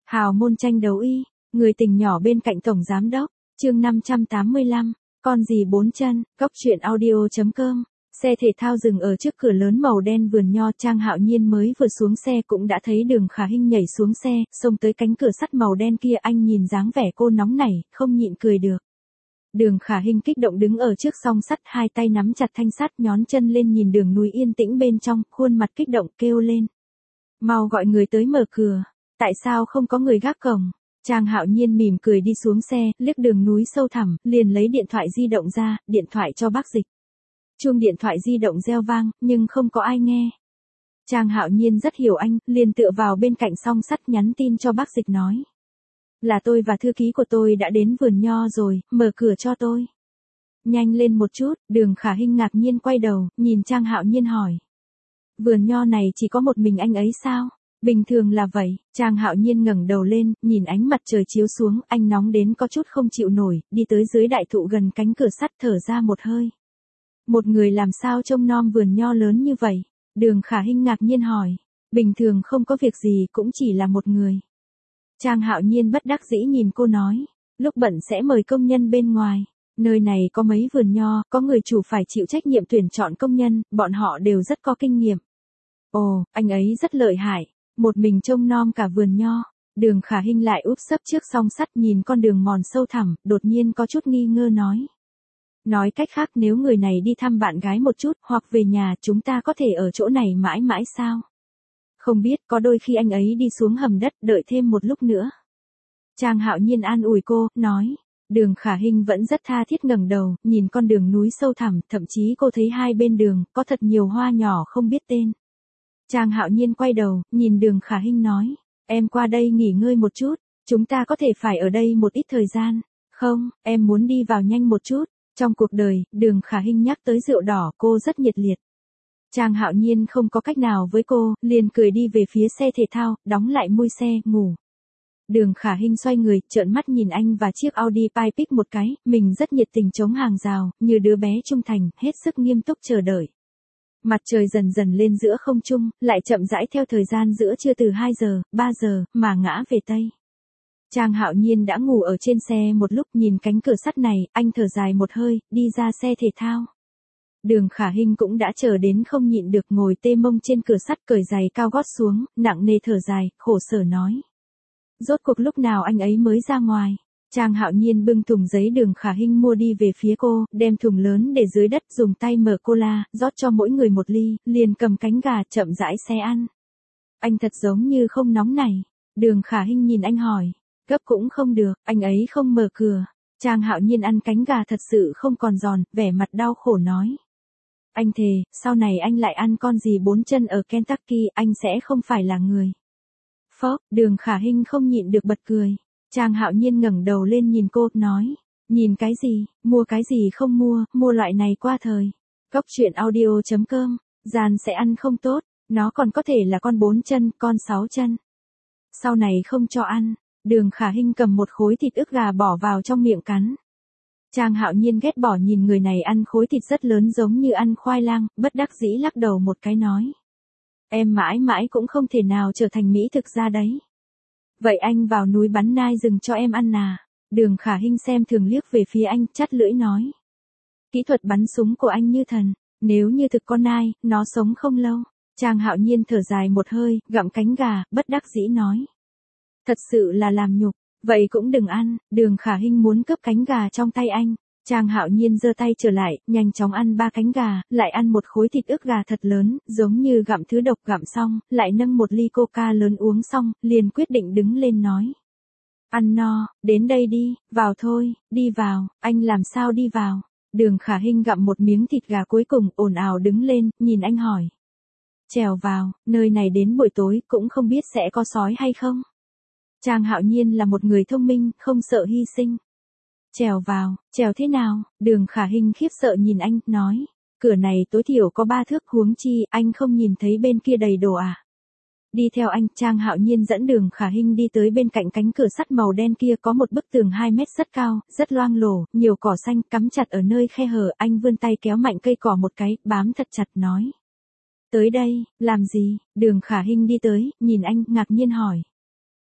Hào môn tranh đấu y, người tình nhỏ bên cạnh tổng giám đốc, chương 585, con gì bốn chân, góc truyện audio.com. Xe thể thao dừng ở trước cửa lớn màu đen vườn nho. Trang Hạo Nhiên mới vừa xuống xe cũng đã thấy Đường Khả Hinh nhảy xuống xe, xông tới cánh cửa sắt màu đen kia. Anh nhìn dáng vẻ cô nóng nảy, không nhịn cười được. Đường Khả Hinh kích động đứng ở trước song sắt, hai tay nắm chặt thanh sắt, nhón chân lên nhìn đường núi yên tĩnh bên trong, khuôn mặt kích động kêu lên: "Mau gọi người tới mở cửa, tại sao không có người gác cổng?" Trang Hạo Nhiên mỉm cười đi xuống xe, liếc đường núi sâu thẳm, liền lấy điện thoại di động ra, điện thoại cho bác Dịch. Chuông điện thoại di động reo vang, nhưng không có ai nghe. Trang Hạo Nhiên rất hiểu anh, liền tựa vào bên cạnh song sắt nhắn tin cho bác Dịch nói: "Là tôi và thư ký của tôi đã đến vườn nho rồi, mở cửa cho tôi." "Nhanh lên một chút." Đường Khả Hinh ngạc nhiên quay đầu, nhìn Trang Hạo Nhiên hỏi: "Vườn nho này chỉ có một mình anh ấy sao?" "Bình thường là vậy." Trang Hạo Nhiên ngẩng đầu lên, nhìn ánh mặt trời chiếu xuống, anh nóng đến có chút không chịu nổi, đi tới dưới đại thụ gần cánh cửa sắt thở ra một hơi. "Một người làm sao trông nom vườn nho lớn như vậy?" Đường Khả Hinh ngạc nhiên hỏi. "Bình thường không có việc gì, cũng chỉ là một người." Trang Hạo Nhiên bất đắc dĩ nhìn cô nói: "Lúc bận sẽ mời công nhân bên ngoài. Nơi này có mấy vườn nho, có người chủ phải chịu trách nhiệm tuyển chọn công nhân, bọn họ đều rất có kinh nghiệm." "Ồ, anh ấy rất lợi hại, một mình trông nom cả vườn nho." Đường Khả Hinh lại úp sấp trước song sắt nhìn con đường mòn sâu thẳm, đột nhiên có chút nghi ngơ nói: "Nói cách khác nếu người này đi thăm bạn gái một chút, hoặc về nhà, chúng ta có thể ở chỗ này mãi mãi sao?" "Không biết, có đôi khi anh ấy đi xuống hầm đất, đợi thêm một lúc nữa." Trang Hạo Nhiên an ủi cô, nói. Đường Khả Hinh vẫn rất tha thiết ngẩng đầu, nhìn con đường núi sâu thẳm, thậm chí cô thấy hai bên đường, có thật nhiều hoa nhỏ không biết tên. Trang Hạo Nhiên quay đầu, nhìn Đường Khả Hinh nói: "Em qua đây nghỉ ngơi một chút, chúng ta có thể phải ở đây một ít thời gian." "Không, em muốn đi vào nhanh một chút." Trong cuộc đời, Đường Khả Hinh nhắc tới rượu đỏ, cô rất nhiệt liệt. Trang Hạo Nhiên không có cách nào với cô, liền cười đi về phía xe thể thao, đóng lại mui xe, ngủ. Đường Khả Hinh xoay người, trợn mắt nhìn anh và chiếc Audi Pipic một cái, mình rất nhiệt tình chống hàng rào, như đứa bé trung thành, hết sức nghiêm túc chờ đợi. Mặt trời dần dần lên giữa không trung, lại chậm rãi theo thời gian giữa trưa từ 2 giờ, 3 giờ, mà ngã về Tây. Trang Hạo Nhiên đã ngủ ở trên xe một lúc, nhìn cánh cửa sắt này, anh thở dài một hơi, đi ra xe thể thao. Đường Khả Hinh cũng đã chờ đến không nhịn được, ngồi tê mông trên cửa sắt, cởi giày cao gót xuống, nặng nề thở dài, khổ sở nói: "Rốt cuộc lúc nào anh ấy mới ra ngoài?" Trang Hạo Nhiên bưng thùng giấy Đường Khả Hinh mua đi về phía cô, đem thùng lớn để dưới đất, dùng tay mở cola, rót cho mỗi người một ly, liền cầm cánh gà chậm rãi xé ăn. "Anh thật giống như không nóng này." Đường Khả Hinh nhìn anh hỏi. "Gấp cũng không được." Anh ấy không mở cửa. Trang Hạo Nhiên ăn cánh gà thật sự không còn giòn, vẻ mặt đau khổ nói: "Anh thề, sau này anh lại ăn con gì bốn chân ở Kentucky, anh sẽ không phải là người." Phốc, Đường Khả Hinh không nhịn được bật cười. Trang Hạo Nhiên ngẩng đầu lên nhìn cô, nói: "Nhìn cái gì, mua cái gì không mua, mua loại này qua thời." Góc truyện audio.com, gian sẽ ăn không tốt, nó còn có thể là con 4 chân, con 6 chân. Sau này không cho ăn. Đường Khả Hinh cầm một khối thịt ức gà bỏ vào trong miệng cắn. Trang Hạo Nhiên ghét bỏ nhìn người này ăn khối thịt rất lớn giống như ăn khoai lang, bất đắc dĩ lắc đầu một cái nói: "Em mãi mãi cũng không thể nào trở thành mỹ thực gia đấy." "Vậy anh vào núi bắn nai rừng cho em ăn à?" Đường Khả Hinh xem thường liếc về phía anh, chắt lưỡi nói: "Kỹ thuật bắn súng của anh như thần, nếu như thực con nai, nó sống không lâu." Trang Hạo Nhiên thở dài một hơi, gặm cánh gà, bất đắc dĩ nói: "Thật sự là làm nhục, vậy cũng đừng ăn." Đường Khả Hinh muốn cướp cánh gà trong tay anh. Trang Hạo Nhiên giơ tay trở lại, nhanh chóng ăn 3 cánh gà, lại ăn một khối thịt ức gà thật lớn, giống như gặm thứ độc. Gặm xong, lại nâng một ly coca lớn uống xong, liền quyết định đứng lên nói: "Ăn no, đến đây đi, vào thôi." "Đi vào." "Anh làm sao đi vào?" Đường Khả Hinh gặm một miếng thịt gà cuối cùng, ồn ào đứng lên, nhìn anh hỏi: "Trèo vào, nơi này đến buổi tối, cũng không biết sẽ có sói hay không." Trang Hạo Nhiên là một người thông minh, không sợ hy sinh. "Trèo vào, trèo thế nào?" Đường Khả Hinh khiếp sợ nhìn anh, nói: "Cửa này tối thiểu có 3 thước, huống chi, anh không nhìn thấy bên kia đầy đồ à?" "Đi theo anh." Trang Hạo Nhiên dẫn Đường Khả Hinh đi tới bên cạnh cánh cửa sắt màu đen kia, có một bức tường 2 mét rất cao, rất loang lổ, nhiều cỏ xanh cắm chặt ở nơi khe hở. Anh vươn tay kéo mạnh cây cỏ một cái, bám thật chặt, nói: "Tới đây." "Làm gì?" Đường Khả Hinh đi tới, nhìn anh, ngạc nhiên hỏi: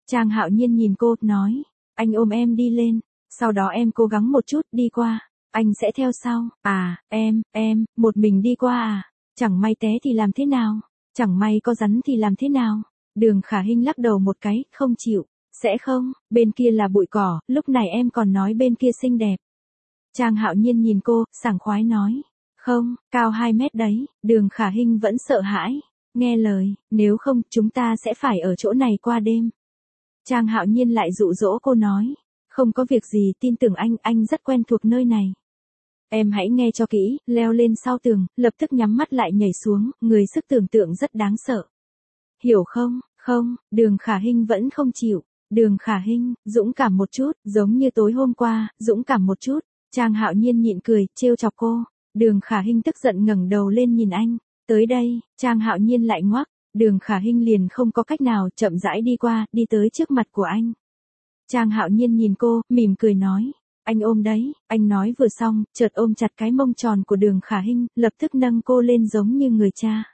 Trang Hạo Nhiên nhìn cô, nói, anh ôm em đi lên, sau đó em cố gắng một chút đi qua, anh sẽ theo sau. À, em, một mình đi qua à? Chẳng may té thì làm thế nào? Chẳng may có rắn thì làm thế nào? Đường Khả Hinh lắc đầu một cái, không chịu. Sẽ không, bên kia là bụi cỏ, lúc này em còn nói bên kia xinh đẹp. Trang Hạo Nhiên nhìn cô, sảng khoái nói. Không, cao 2 mét đấy, Đường Khả Hinh vẫn sợ hãi. Nghe lời, nếu không, chúng ta sẽ phải ở chỗ này qua đêm. Trang Hạo Nhiên lại dụ dỗ cô nói. Không có việc gì, tin tưởng anh rất quen thuộc nơi này. Em hãy nghe cho kỹ, leo lên sau tường, lập tức nhắm mắt lại nhảy xuống, người sức tưởng tượng rất đáng sợ. Hiểu không? Không, Đường Khả Hinh vẫn không chịu. Đường Khả Hinh, dũng cảm một chút, giống như tối hôm qua, dũng cảm một chút. Trang Hạo Nhiên nhịn cười, trêu chọc cô. Đường Khả Hinh tức giận ngẩng đầu lên nhìn anh. Tới đây, Trang Hạo Nhiên lại ngoắc. Đường Khả Hinh liền không có cách nào, chậm rãi đi qua, đi tới trước mặt của anh. Trang Hạo Nhiên nhìn cô, mỉm cười nói. Anh ôm đấy, anh nói vừa xong, chợt ôm chặt cái mông tròn của Đường Khả Hinh, lập tức nâng cô lên giống như người cha.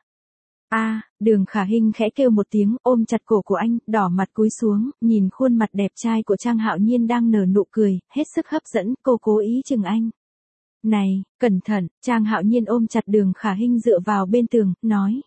Đường Khả Hinh khẽ kêu một tiếng, ôm chặt cổ của anh, đỏ mặt cúi xuống, nhìn khuôn mặt đẹp trai của Trang Hạo Nhiên đang nở nụ cười, hết sức hấp dẫn, cô cố ý chừng anh. Này, cẩn thận, Trang Hạo Nhiên ôm chặt Đường Khả Hinh dựa vào bên tường, nói.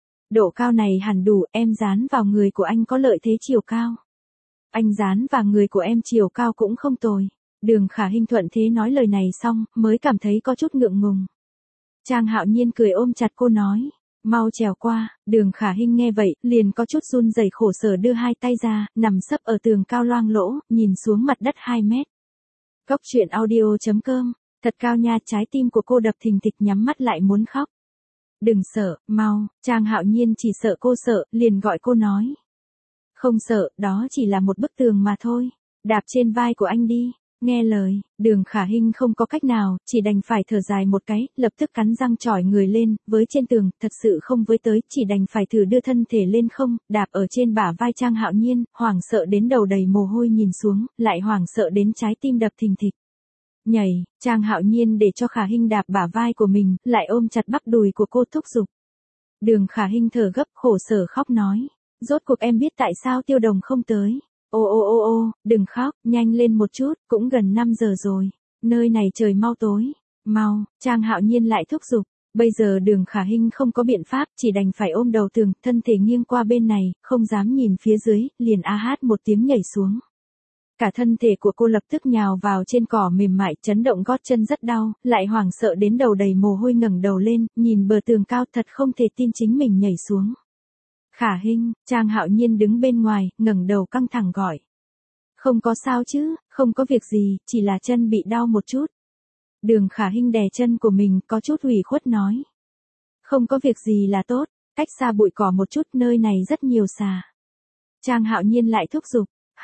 Độ cao này hẳn đủ, em dán vào người của anh có lợi thế chiều cao. Anh dán vào người của em chiều cao cũng không tồi. Đường Khả Hinh thuận thế nói lời này xong, mới cảm thấy có chút ngượng ngùng. Trang Hạo Nhiên cười ôm chặt cô nói. Mau trèo qua, Đường Khả Hinh nghe vậy, liền có chút run rẩy khổ sở đưa hai tay ra, nằm sấp ở tường cao loang lỗ, nhìn xuống mặt đất 2 mét. Cốc truyện audio.com, thật cao nha, trái tim của cô đập thình thịch nhắm mắt lại muốn khóc. Đừng sợ, mau, Trang Hạo Nhiên chỉ sợ cô sợ, liền gọi cô nói. Không sợ, đó chỉ là một bức tường mà thôi, đạp trên vai của anh đi. Nghe lời, Đường Khả Hinh không có cách nào, chỉ đành phải thở dài một cái, lập tức cắn răng chỏi người lên, với trên tường, thật sự không với tới, chỉ đành phải thử đưa thân thể lên không, đạp ở trên bả vai Trang Hạo Nhiên, hoảng sợ đến đầu đầy mồ hôi nhìn xuống, lại hoảng sợ đến trái tim đập thình thịch. Nhảy, Trang Hạo Nhiên để cho Khả Hinh đạp bả vai của mình, lại ôm chặt bắp đùi của cô thúc giục. Đường Khả Hinh thở gấp khổ sở khóc nói, rốt cuộc em biết tại sao Tiêu Đồng không tới. Ô, đừng khóc, nhanh lên một chút, cũng gần 5 giờ rồi. Nơi này trời mau tối. Mau, Trang Hạo Nhiên lại thúc giục. Bây giờ Đường Khả Hinh không có biện pháp, chỉ đành phải ôm đầu tường, thân thể nghiêng qua bên này, không dám nhìn phía dưới, liền a hát một tiếng nhảy xuống. Cả thân thể của cô lập tức nhào vào trên cỏ mềm mại, chấn động gót chân rất đau, lại hoảng sợ đến đầu đầy mồ hôi ngẩng đầu lên, nhìn bờ tường cao thật không thể tin chính mình nhảy xuống. Khả Hinh, Trang Hạo Nhiên đứng bên ngoài, ngẩng đầu căng thẳng gọi. Không có sao chứ, không có việc gì, chỉ là chân bị đau một chút. Đường Khả Hinh đè chân của mình, có chút ủy khuất nói. Không có việc gì là tốt, cách xa bụi cỏ một chút, nơi này rất nhiều xà. Trang Hạo Nhiên lại thúc giục.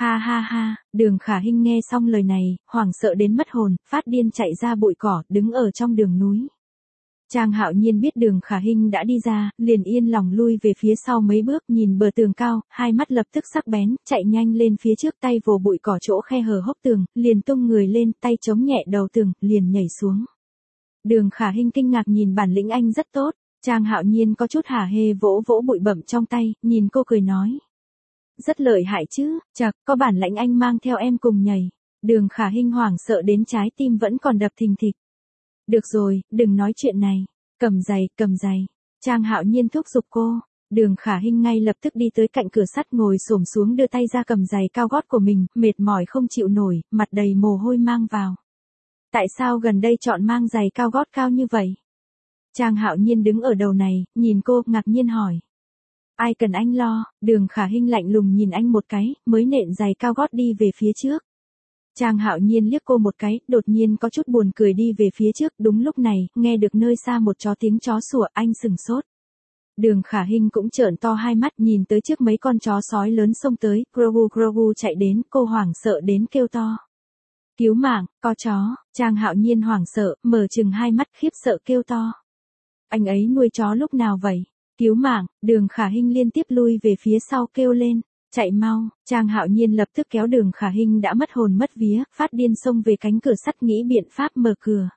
Ha, Đường Khả Hinh nghe xong lời này, hoảng sợ đến mất hồn, phát điên chạy ra bụi cỏ, đứng ở trong đường núi. Trang Hạo Nhiên biết Đường Khả Hinh đã đi ra, liền yên lòng lui về phía sau mấy bước, nhìn bờ tường cao, hai mắt lập tức sắc bén, chạy nhanh lên phía trước, tay vồ bụi cỏ chỗ khe hở hốc tường, liền tung người lên, tay chống nhẹ đầu tường, liền nhảy xuống. Đường Khả Hinh kinh ngạc nhìn bản lĩnh anh rất tốt. Trang Hạo Nhiên có chút hả hê vỗ vỗ bụi bặm trong tay, nhìn cô cười nói. Rất lợi hại chứ, chật, có bản lãnh anh mang theo em cùng nhảy. Đường Khả Hinh hoảng sợ đến trái tim vẫn còn đập thình thịch. Được rồi, đừng nói chuyện này. Cầm giày. Trang Hạo Nhiên thúc giục cô. Đường Khả Hinh ngay lập tức đi tới cạnh cửa sắt, ngồi xổm xuống đưa tay ra cầm giày cao gót của mình, mệt mỏi không chịu nổi, mặt đầy mồ hôi mang vào. Tại sao gần đây chọn mang giày cao gót cao như vậy? Trang Hạo Nhiên đứng ở đầu này, nhìn cô, ngạc nhiên hỏi. Ai cần anh lo? Đường Khả Hinh lạnh lùng nhìn anh một cái, mới nện giày cao gót đi về phía trước. Trang Hạo Nhiên liếc cô một cái, đột nhiên có chút buồn cười đi về phía trước, đúng lúc này, nghe được nơi xa một tiếng chó sủa, anh sừng sốt. Đường Khả Hinh cũng trợn to hai mắt, nhìn tới trước mấy con chó sói lớn xông tới, Grogu chạy đến, cô hoảng sợ đến kêu to. Cứu mạng, có chó. Trang Hạo Nhiên hoảng sợ, mở trừng hai mắt khiếp sợ kêu to. Anh ấy nuôi chó lúc nào vậy? Cứu mạng. Đường Khả Hinh liên tiếp lui về phía sau kêu lên. Chạy mau. Trang Hạo Nhiên lập tức kéo Đường Khả Hinh đã mất hồn mất vía, phát điên xông về cánh cửa sắt nghĩ biện pháp mở cửa.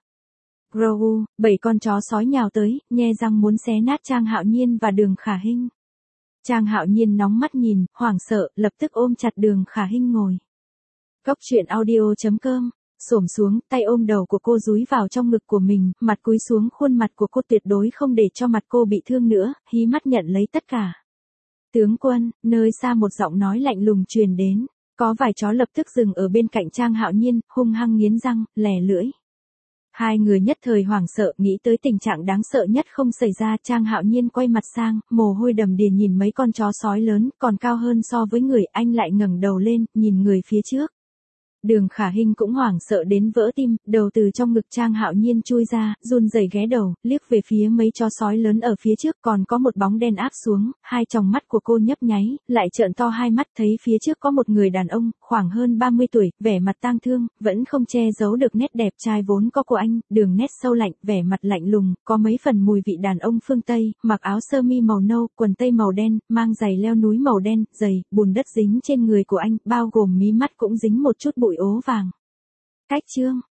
Grogu, 7 con chó sói nhào tới, nhe răng muốn xé nát Trang Hạo Nhiên và Đường Khả Hinh. Trang Hạo Nhiên nóng mắt nhìn, hoảng sợ, lập tức ôm chặt Đường Khả Hinh ngồi. Góc truyện audio.com, xổm xuống, tay ôm đầu của cô dúi vào trong ngực của mình, mặt cúi xuống, khuôn mặt của cô tuyệt đối không để cho mặt cô bị thương nữa, hí mắt nhận lấy tất cả. Tướng quân, nơi xa một giọng nói lạnh lùng truyền đến, có vài chó lập tức dừng ở bên cạnh Trang Hạo Nhiên, hung hăng nghiến răng, lè lưỡi. Hai người nhất thời hoảng sợ, nghĩ tới tình trạng đáng sợ nhất không xảy ra. Trang Hạo Nhiên quay mặt sang, mồ hôi đầm đìa nhìn mấy con chó sói lớn, còn cao hơn so với người. Anh lại ngẩng đầu lên, nhìn người phía trước. Đường Khả Hinh cũng hoảng sợ đến vỡ tim, đầu từ trong ngực Trang Hạo Nhiên chui ra, run rẩy ghé đầu, liếc về phía mấy chó sói lớn ở phía trước, còn có một bóng đen áp xuống, hai tròng mắt của cô nhấp nháy, lại trợn to hai mắt, thấy phía trước có một người đàn ông, khoảng hơn 30 tuổi, vẻ mặt tang thương, vẫn không che giấu được nét đẹp trai vốn có của anh, đường nét sâu lạnh, vẻ mặt lạnh lùng, có mấy phần mùi vị đàn ông phương Tây, mặc áo sơ mi màu nâu, quần tây màu đen, mang giày leo núi màu đen, giày, bùn đất dính trên người của anh, bao gồm mí mắt cũng dính một chút bụi ố vàng. Cách chương